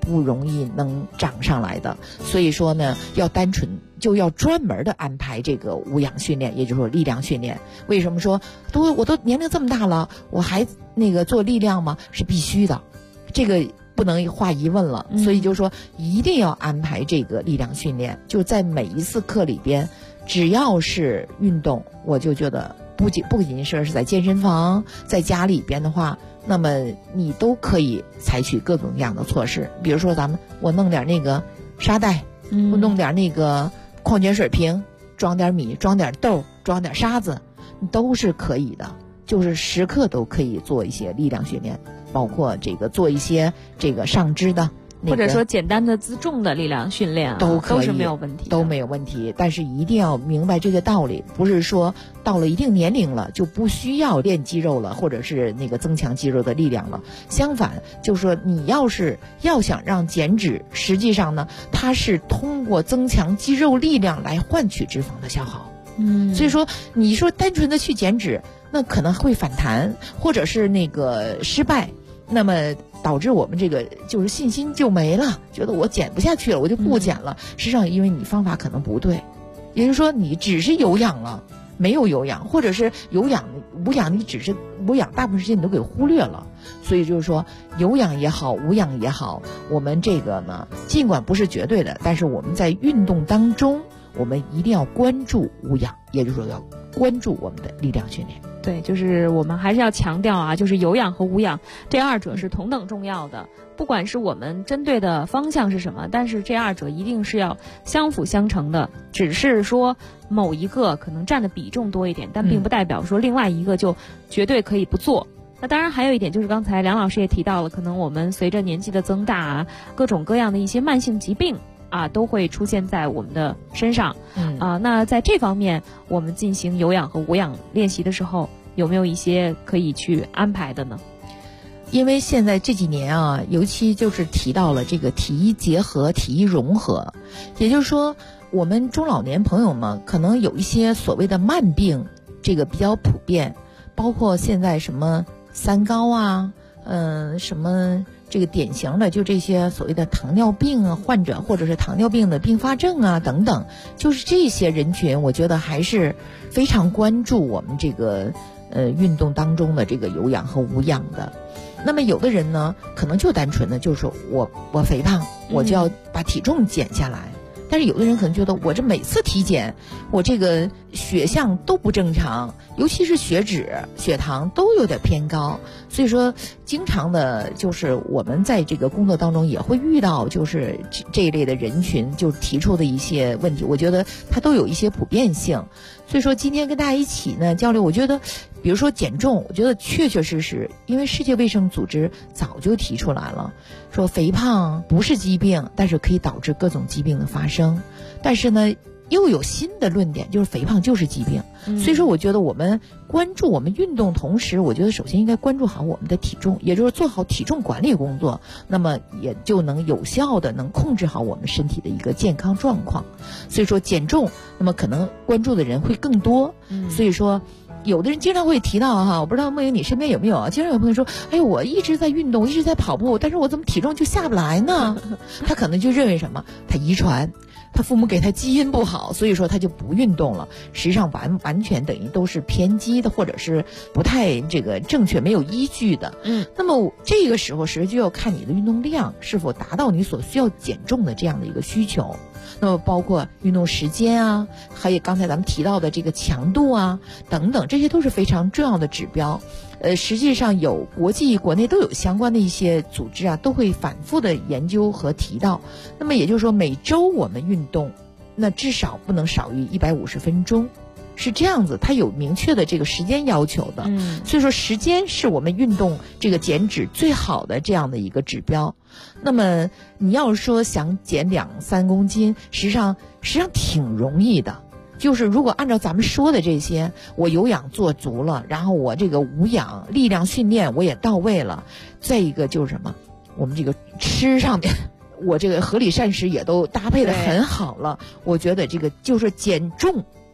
不容易能长上来的。所以说呢，要单纯就要专门的安排这个无氧训练，也就是说力量训练。为什么说我都年龄这么大了，我还做力量吗？是必须的，这个不能画疑问了。所以就说一定要安排这个力量训练，就在每一次课里边，只要是运动，我就觉得不仅是在健身房，在家里边的话，那么你都可以采取各种各样的措施。比如说我弄点那个沙袋，我弄点那个矿泉水瓶，装点米，装点豆，装点沙子，都是可以的。就是时刻都可以做一些力量训练，包括做一些上肢的， 或者说简单的自重的力量训练都可以， 都是没有问题， 都没有问题。但是一定要明白这个道理，不是说到了一定年龄了就不需要练肌肉了，或者是增强肌肉的力量了。相反，就是说你要想让减脂，实际上呢，它是通过增强肌肉力量来换取脂肪的消耗。所以说你说单纯的去减脂，那可能会反弹，或者是失败，那么导致我们就是信心就没了，觉得我减不下去了，我就不减了。实际上因为你方法可能不对，也就是说你只是有氧了，没有有氧，或者是有氧无氧，你只是无氧大部分时间你都给忽略了。所以就是说有氧也好，无氧也好，我们呢尽管不是绝对的，但是我们在运动当中我们一定要关注无氧，也就是说要关注我们的力量训练。 对，就是我们还是要强调啊，就是有氧和无氧这二者是同等重要的。不管是我们针对的方向是什么，但是这二者一定是要相辅相成的。只是说某一个可能占的比重多一点，但并不代表说另外一个就绝对可以不做。那当然还有一点就是刚才梁老师也提到了，可能我们随着年纪的增大啊，各种各样的一些慢性疾病都会出现在我们的身上。那在这方面我们进行有氧和无氧练习的时候，有没有一些可以去安排的呢？ 因为现在这几年尤其就是提到了这个体医结合、体医融合，也就是说我们中老年朋友们可能有一些所谓的慢病，这个比较普遍，包括现在什么三高啊，什么这个典型的就这些所谓的糖尿病患者，或者是糖尿病的并发症等等，就是这些人群，我觉得还是非常关注我们运动当中的有氧和无氧的。那么有的人呢，可能就单纯的就是说我肥胖，我就要把体重减下来。但是有的人可能觉得我这每次体检，我血象都不正常，尤其是血脂、血糖都有点偏高。所以说经常的就是我们在工作当中也会遇到就是这一类的人群就提出的一些问题，我觉得它都有一些普遍性。所以说今天跟大家一起呢交流，我觉得比如说减重，我觉得确确实实，因为世界卫生组织早就提出来了，说肥胖不是疾病，但是可以导致各种疾病的发生。但是呢又有新的论点，就是肥胖就是疾病。所以说我觉得我们关注我们运动同时，我觉得首先应该关注好我们的体重，也就是做好体重管理工作，那么也就能有效的能控制好我们身体的一个健康状况。所以说减重，那么可能关注的人会更多。所以说有的人经常会提到我不知道梦莹你身边有没有经常有朋友说，我一直在运动，一直在跑步，但是我怎么体重就下不来呢？他可能就认为什么，他遗传，他父母给他基因不好，所以说他就不运动了。实际上完全等于都是偏激的，或者是不太正确、没有依据的。那么这个时候实际就要看你的运动量是否达到你所需要减重的这样的一个需求。那么包括运动时间还有刚才咱们提到的强度等等，这些都是非常重要的指标。实际上有国际国内都有相关的一些组织都会反复的研究和提到。那么也就是说每周我们运动，那至少不能少于150分钟，是这样子，它有明确的时间要求的。所以说时间是我们运动减脂最好的这样的一个指标。那么你要说想减2-3公斤，实际上挺容易的。就是如果按照咱们说的这些，我有氧做足了，然后我无氧力量训练我也到位了，再一个就是什么，我们吃上面我合理膳食也都搭配的很好了，我觉得就是减重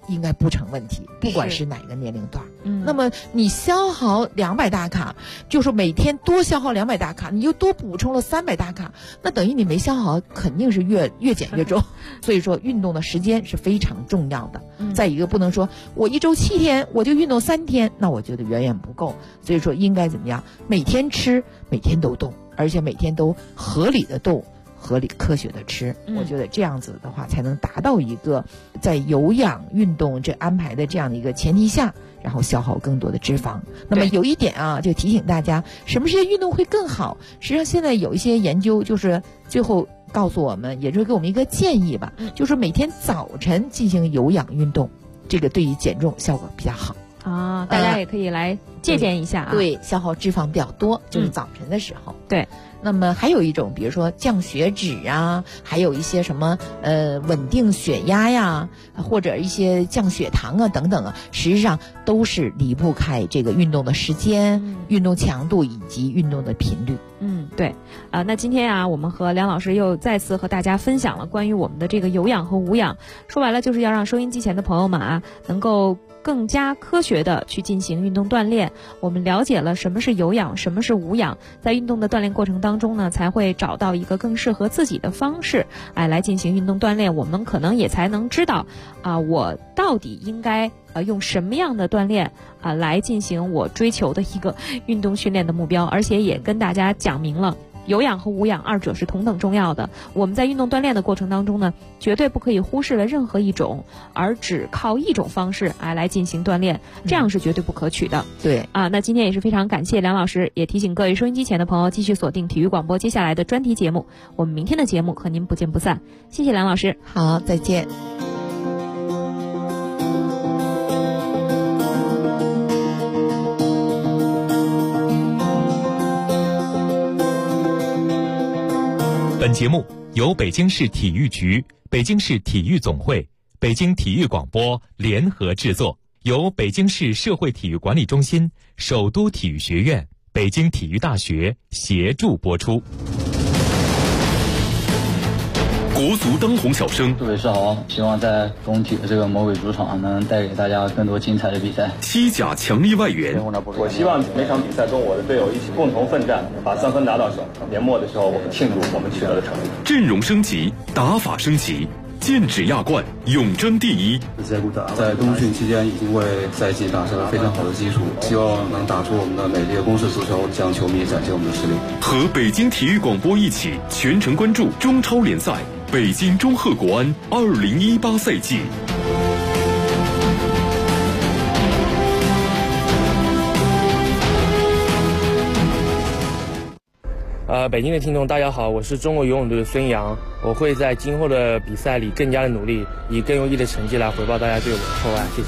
应该不成问题，不管是哪个年龄段。那么你消耗200大卡，就是每天多消耗200大卡，你又多补充了300大卡，那等于你没消耗，肯定是越减越重。所以说运动的时间是非常重要的。再一个，不能说我1周7天我就运动3天，那我觉得远远不够。所以说应该怎么样？每天吃，每天都动，而且每天都合理的动，合理科学的吃。我觉得这样子的话才能达到一个在有氧运动这安排的这样的一个前提下，然后消耗更多的脂肪。那么有一点啊，就提醒大家什么时间运动会更好。实际上现在有一些研究就是最后告诉我们，也就是给我们一个建议吧，就是每天早晨进行有氧运动，这个对于减重效果比较好啊。大家也可以来借鉴一下啊。 对，消耗脂肪比较多，就是早晨的时候。 对。 那么还有一种，比如说降血脂啊，还有一些什么稳定血压呀，或者一些降血糖啊等等啊，实际上都是离不开这个运动的时间、运动强度以及运动的频率。 对那今天啊，我们和梁老师又再次和大家分享了关于我们的这个有氧和无氧，说白了就是要让收音机前的朋友们啊，能够更加科学的去进行运动锻炼。我们了解了什么是有氧，什么是无氧，在运动的锻炼过程当中呢，才会找到一个更适合自己的方式来进行运动锻炼。我们可能也才能知道我到底应该用什么样的锻炼来进行我追求的一个运动训练的目标，而且也跟大家讲明了有氧和无氧二者是同等重要的。我们在运动锻炼的过程当中呢，绝对不可以忽视了任何一种，而只靠一种方式来进行锻炼，这样是绝对不可取的。 对那今天也是非常感谢梁老师，也提醒各位收音机前的朋友继续锁定体育广播接下来的专题节目，我们明天的节目和您不见不散。谢谢梁老师。 好，再见。 本节目由北京市体育局、北京市体育总会、北京体育广播联合制作，由北京市社会体育管理中心、首都体育学院、北京体育大学协助播出。 国足当红小生， 各位是好，希望在工体的这个魔鬼主场能带给大家更多精彩的比赛。 西甲强力外援， 我希望每场比赛跟我的队友一起共同奋战，把3分拿到手。年末的时候，我们庆祝我们取得的成绩。 阵容升级，打法升级，剑指亚冠，永争第一。 在冬训期间已经为赛季打下了非常好的基础，希望能打出我们的美丽的攻势足球，向球迷展现我们的实力。 和北京体育广播一起全程关注中超联赛北京中赫国安2018赛季。 北京的听众大家好，我是中国游泳队的孙杨，我会在今后的比赛里更加的努力，以更优异的成绩来回报大家对我的厚爱，谢谢。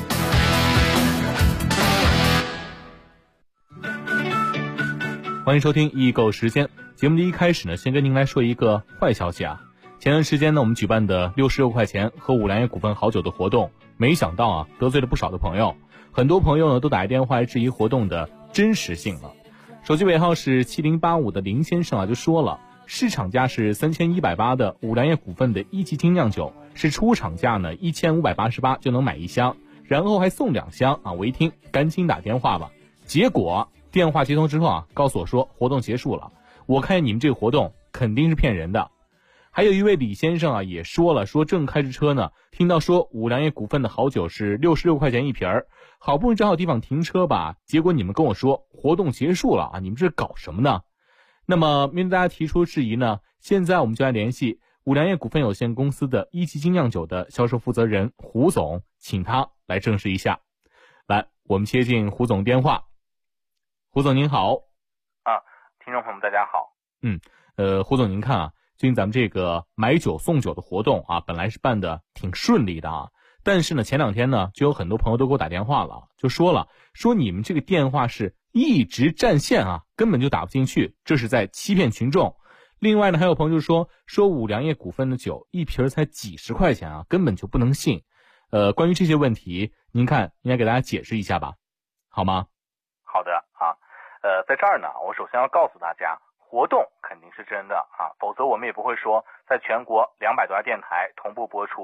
欢迎收听易购时间。节目的一开始呢，先跟您来说一个坏消息啊。前段时间呢，我们举办的66块钱喝五粮液股份好酒的活动，没想到啊，得罪了不少的朋友。很多朋友呢都打来电话来质疑活动的真实性了。手机尾号是7085的林先生啊就说了，市场价是3180的五粮液股份的一级精酿酒是出厂价呢1588就能买1箱，然后还送2箱啊！我一听赶紧打电话吧，结果电话接通之后啊，告诉我说活动结束了。我看你们这个活动肯定是骗人的。还有一位李先生啊也说了，说正开着车呢，听到说五粮液股份的好酒是66块钱一瓶儿，好不容易找好地方停车吧，结果你们跟我说活动结束了啊，你们这搞什么呢？那么面对大家提出质疑呢，现在我们就来联系五粮液股份有限公司的一级精酿酒的销售负责人胡总，请他来证实一下。来，我们接进胡总电话。胡总您好。 听众朋友们大家好。 胡总您看啊，最近咱们这个买酒送酒的活动啊，本来是办的挺顺利的啊，但是呢前2天呢就有很多朋友都给我打电话了，就说你们这个电话是一直占线啊，根本就打不进去，这是在欺骗群众。另外呢还有朋友就说五粮液股份的酒一瓶才几十块钱啊，根本就不能信。关于这些问题，您看应该给大家解释一下吧，好吗？ 好的啊，在这儿呢，我首先要告诉大家，活动肯定是真的啊，否则我们也不会说在全国200多家电台同步播出。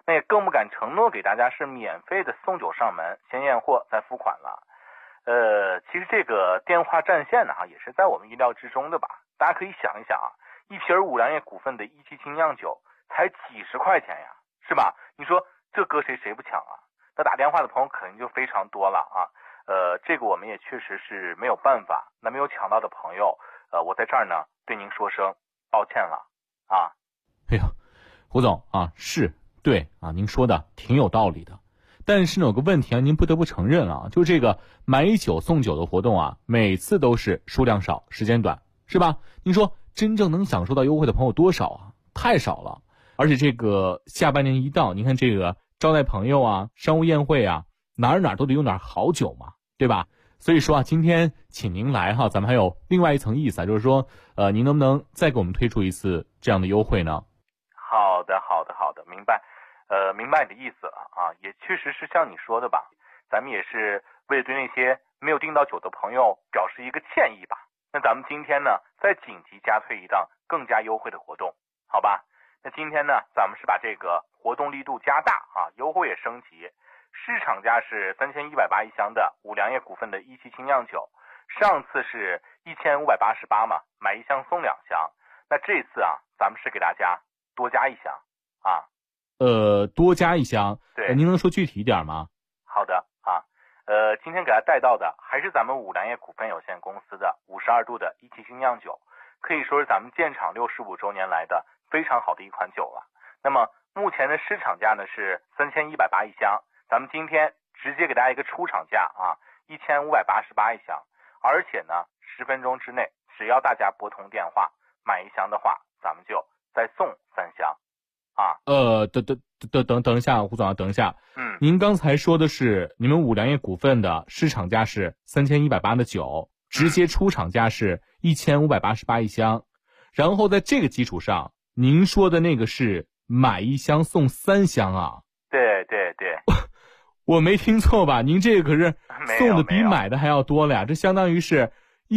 那也更不敢承诺给大家是免费的送酒上门，先验货再付款了。其实这个电话占线呢，也是在我们意料之中的吧。大家可以想一想啊，一瓶五粮液股份的一期精酿酒才几十块钱呀，是吧？你说这搁谁不抢啊？那打电话的朋友肯定就非常多了啊。这个我们也确实是没有办法。那没有抢到的朋友，我在这儿呢对您说声抱歉了啊。 哎呀，胡总啊，是对啊，您说的挺有道理的。但是呢，有个问题啊，您不得不承认啊，就这个买酒送酒的活动啊，每次都是数量少，时间短，是吧？您说真正能享受到优惠的朋友多少啊？太少了。而且这个下半年一到，您看这个招待朋友啊，商务宴会啊，哪儿都得用点好酒嘛，对吧？所以说啊，今天请您来哈，咱们还有另外一层意思啊，就是说，您能不能再给我们推出一次这样的优惠呢？ 好的，明白。明白你的意思了啊，也确实是像你说的吧，咱们也是为了对那些没有订到酒的朋友表示一个歉意吧。那咱们今天呢，再紧急加推一档更加优惠的活动，好吧？那今天呢，咱们是把这个活动力度加大啊，优惠也升级。市场价是3180一箱的五粮液股份的一期精酿酒，上次是1588嘛，买一箱送2箱。那这次啊，咱们是给大家多加一箱啊。 多加一箱， 对， 您能说具体一点吗？ 好的啊，今天给大家带到的还是咱们五粮液股份有限公司的52度的一期精酿酒，可以说是咱们建厂65周年来的非常好的一款酒了。那么目前的市场价呢是3180一箱，咱们今天直接给大家一个出厂价啊，1588一箱，而且呢10分钟之内，只要大家拨通电话买一箱的话，咱们就再送3箱。啊， 等一下，胡总啊，等一下。您刚才说的是你们五粮液股份的市场价是3180的酒，直接出厂价是1588一箱，然后在这个基础上，您说的那个是买一箱送3箱啊？ 对， 我没听错吧？您这个可是送的比买的还要多了呀，这相当于是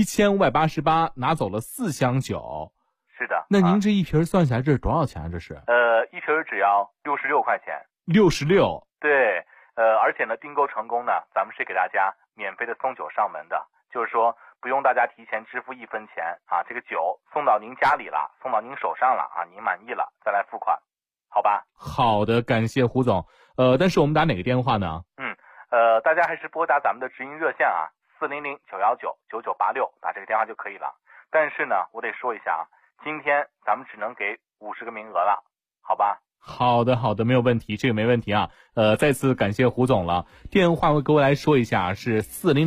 1588拿走了4箱酒。 是的。 那您这一瓶算下来这是多少钱啊？这是？ 一瓶只要66块钱。 66。 对，而且呢，订购成功呢，咱们是给大家免费的送酒上门的，就是说不用大家提前支付1分钱啊，这个酒送到您家里了，送到您手上了啊，您满意了再来付款，好吧？ 好的，感谢胡总。但是我们打哪个电话呢？ 大家还是拨打咱们的直营热线啊，400-919-9986，打这个电话就可以了。但是呢，我得说一下啊，今天咱们只能给50个名额了，好吧？ 好的，没有问题，这个没问题啊。再次感谢胡总了。电话我给我来说一下，是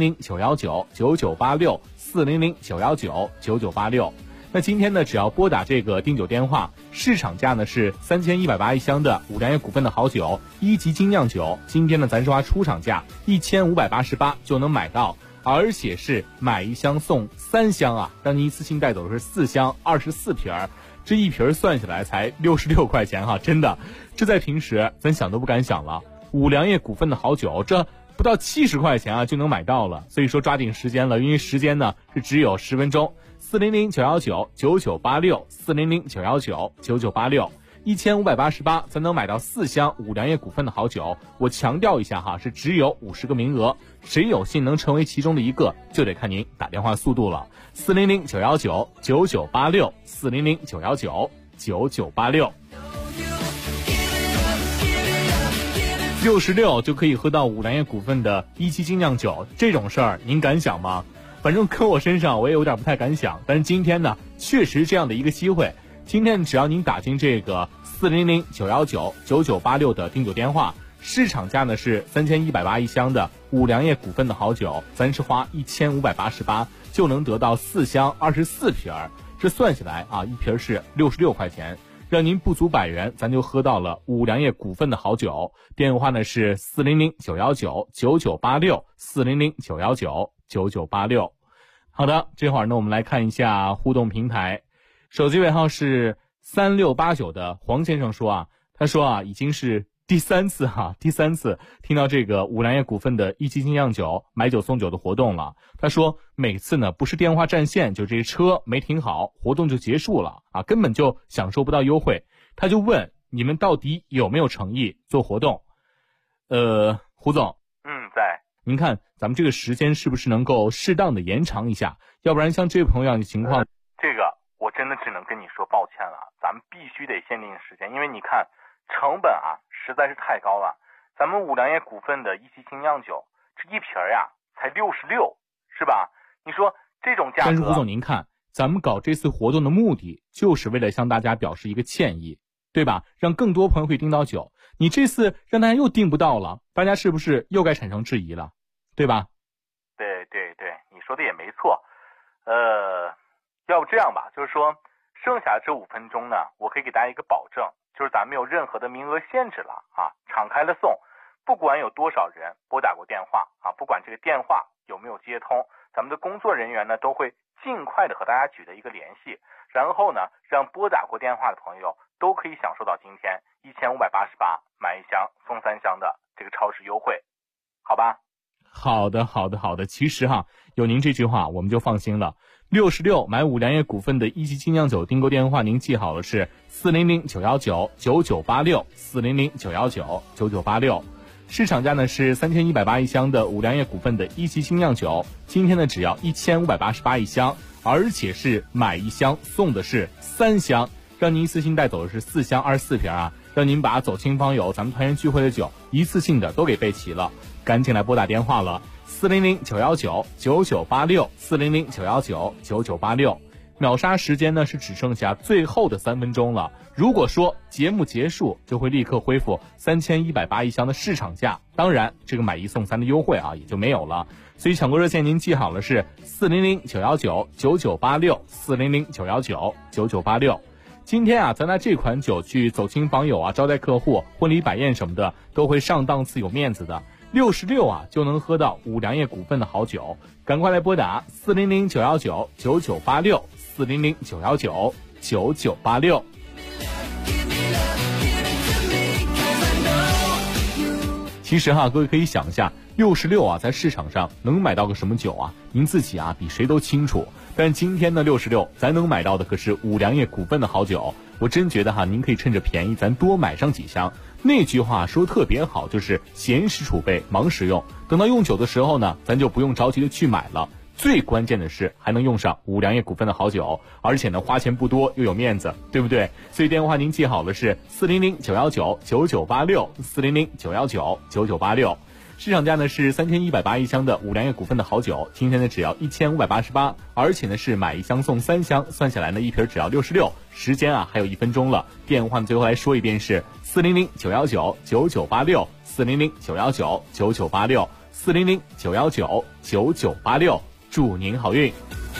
400-919-9986 400-919-9986。那今天呢，只要拨打这个订酒电话，市场价呢是3180一箱的五粮液股份的好酒1级精酿酒，今天呢咱是花出厂价1588就能买到，而且是买一箱送3箱啊，让您一次性带走的是4箱24瓶，这一瓶算下来才66块钱哈，真的，这在平时咱想都不敢想了。五粮液股份的好酒，这不到70块钱啊就能买到了，所以说抓紧时间了，因为时间呢是只有10分钟。400-919-9986 400-919-9986 1588才能买到4箱五粮液股份的好酒。我强调一下哈，是只有50个名额，谁有幸能成为其中的一个，就得看您打电话速度了。400-919-9986 400-919-9986 66就可以喝到五粮液股份的1期精酿酒，这种事儿您敢想吗？反正搁我身上我也有点不太敢想，但是今天呢确实这样的一个机会。今天只要您打进这个400-919-9986的订酒电话，市场价呢是3180一箱的五粮液股份的好酒，咱是花1588就能得到4箱24瓶，这算下来啊，一瓶是66块钱，让您不足100元，咱就喝到了五粮液股份的好酒。电话呢是400-919-9986 400-919-9986。好的，这会儿呢我们来看一下互动平台，手机尾号是3689的黄先生说啊，他说啊，已经是第三次听到这个五粮液股份的1期精酿酒买酒送酒的活动了。他说每次呢不是电话占线，就这车没停好，活动就结束了啊，根本就享受不到优惠。他就问你们到底有没有诚意做活动？胡总， 在。 您看咱们这个时间是不是能够适当的延长一下？要不然像这位朋友的情况， 这个我真的只能跟你说抱歉了，咱们必须得限定时间，因为你看成本啊实在是太高了。咱们五粮液股份的一期精酿酒，这一瓶呀才66，是吧？你说这种价格。 但是胡总您看，咱们搞这次活动的目的就是为了向大家表示一个歉意，对吧？让更多朋友可以订到酒。你这次让大家又订不到了，大家是不是又该产生质疑了，对吧？ 对，你说的也没错。要不这样吧，就是说剩下这5分钟呢，我可以给大家一个保证，就是咱没有任何的名额限制了啊，敞开了送，不管有多少人拨打过电话啊，不管这个电话有没有接通，咱们的工作人员呢都会尽快的和大家取得一个联系，然后呢让拨打过电话的朋友都可以享受到今天1588买1箱送3箱的这个超值优惠，好吧？ 好的。其实有您这句话我们就放心了。66买五粮液股份的一期精酿酒订购电话您记好了，是400-919-9986 400-919-9986。市场价呢是3180一箱的五粮液股份的一期精酿酒，今天呢只要1588一箱，而且是买1箱送的是3箱，让您一次性带走的是4箱24瓶啊，让您把走亲访友咱们团圆聚会的酒一次性的都给备齐了。赶紧来拨打电话了，400-919-9986 400-919-9986。秒杀时间呢是只剩下最后的3分钟了，如果说节目结束就会立刻恢复3180一箱的市场价，当然这个买1送3的优惠也就没有了。所以抢购热线您记好了，是400-919-9986 400-919-9986。今天咱拿这款酒去走亲访友招待客户、婚礼摆宴什么的都会上档次有面子的。66就能喝到五粮液股份的好酒，赶快来拨打400-919-9986 400-919-9986。其实各位可以想一下，66在市场上能买到个什么酒您自己比谁都清楚。但今天的66咱能买到的可是五粮液股份的好酒，我真觉得您可以趁着便宜咱多买上几箱。那句话说特别好，就是闲时储备忙时用，等到用酒的时候呢，咱就不用着急的去买了。最关键的是还能用上五粮液股份的好酒，而且呢花钱不多又有面子，对不对？所以电话您记好了，是400-919-9986 400-919-9986。市场价呢是3180一箱的五粮液股份的好酒，今天呢只要1588，而且呢是买1箱送3箱，算下来呢一瓶只要66。时间还有1分钟了，电话最后来说一遍是400-919-9986 400-919-9986 400-919-9986。祝您好运。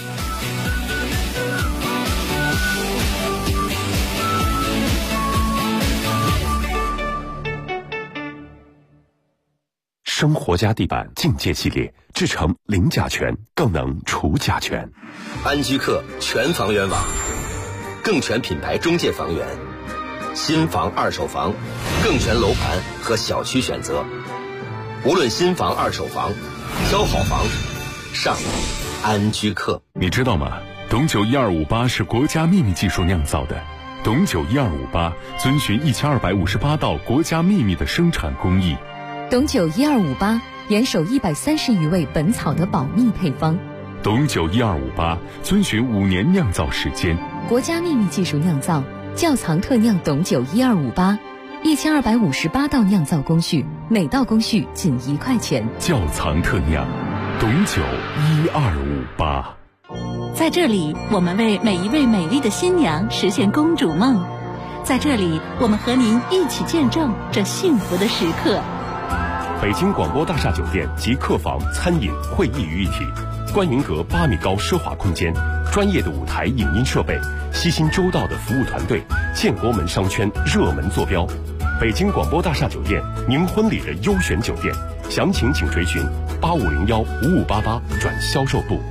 生活家地板境界系列制成零甲醛，更能除甲醛。 安居客全房源网，更全品牌中介房源，新房二手房，更全楼盘和小区选择。无论新房二手房，挑好房上安居客。 你知道吗？董酒1258是国家秘密技术酿造的。董酒1258遵循1258道国家秘密的生产工艺。 董酒1258严守130余味本草的保密配方。 董酒1258遵循5年酿造时间， 国家秘密技术酿造，窖藏特酿董酒1258，1258道酿造工序，每道工序仅1块钱。 窖藏特酿董酒1258。 在这里，我们为每一位美丽的新娘实现公主梦。在这里，我们和您一起见证这幸福的时刻。 北京广播大厦酒店集客房、餐饮、会议于一体，观云阁8米高奢华空间，专业的舞台影音设备，悉心周到的服务团队，建国门商圈热门坐标。北京广播大厦酒店，您婚礼的优选酒店，详情请垂询8501-5588转销售部。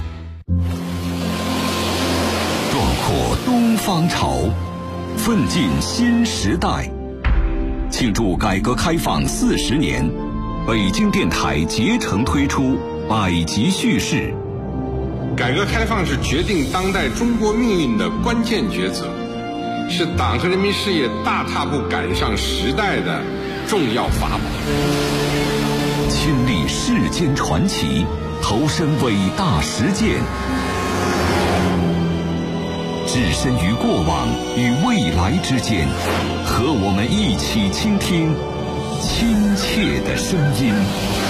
壮阔东方潮，奋进新时代。庆祝改革开放40年，北京电台竭诚推出百集叙事。 改革开放是决定当代中国命运的关键抉择， 是党和人民事业大踏步赶上时代的重要法宝。 亲历世间传奇，投身伟大实践，置身于过往与未来之间，和我们一起倾听亲切的声音。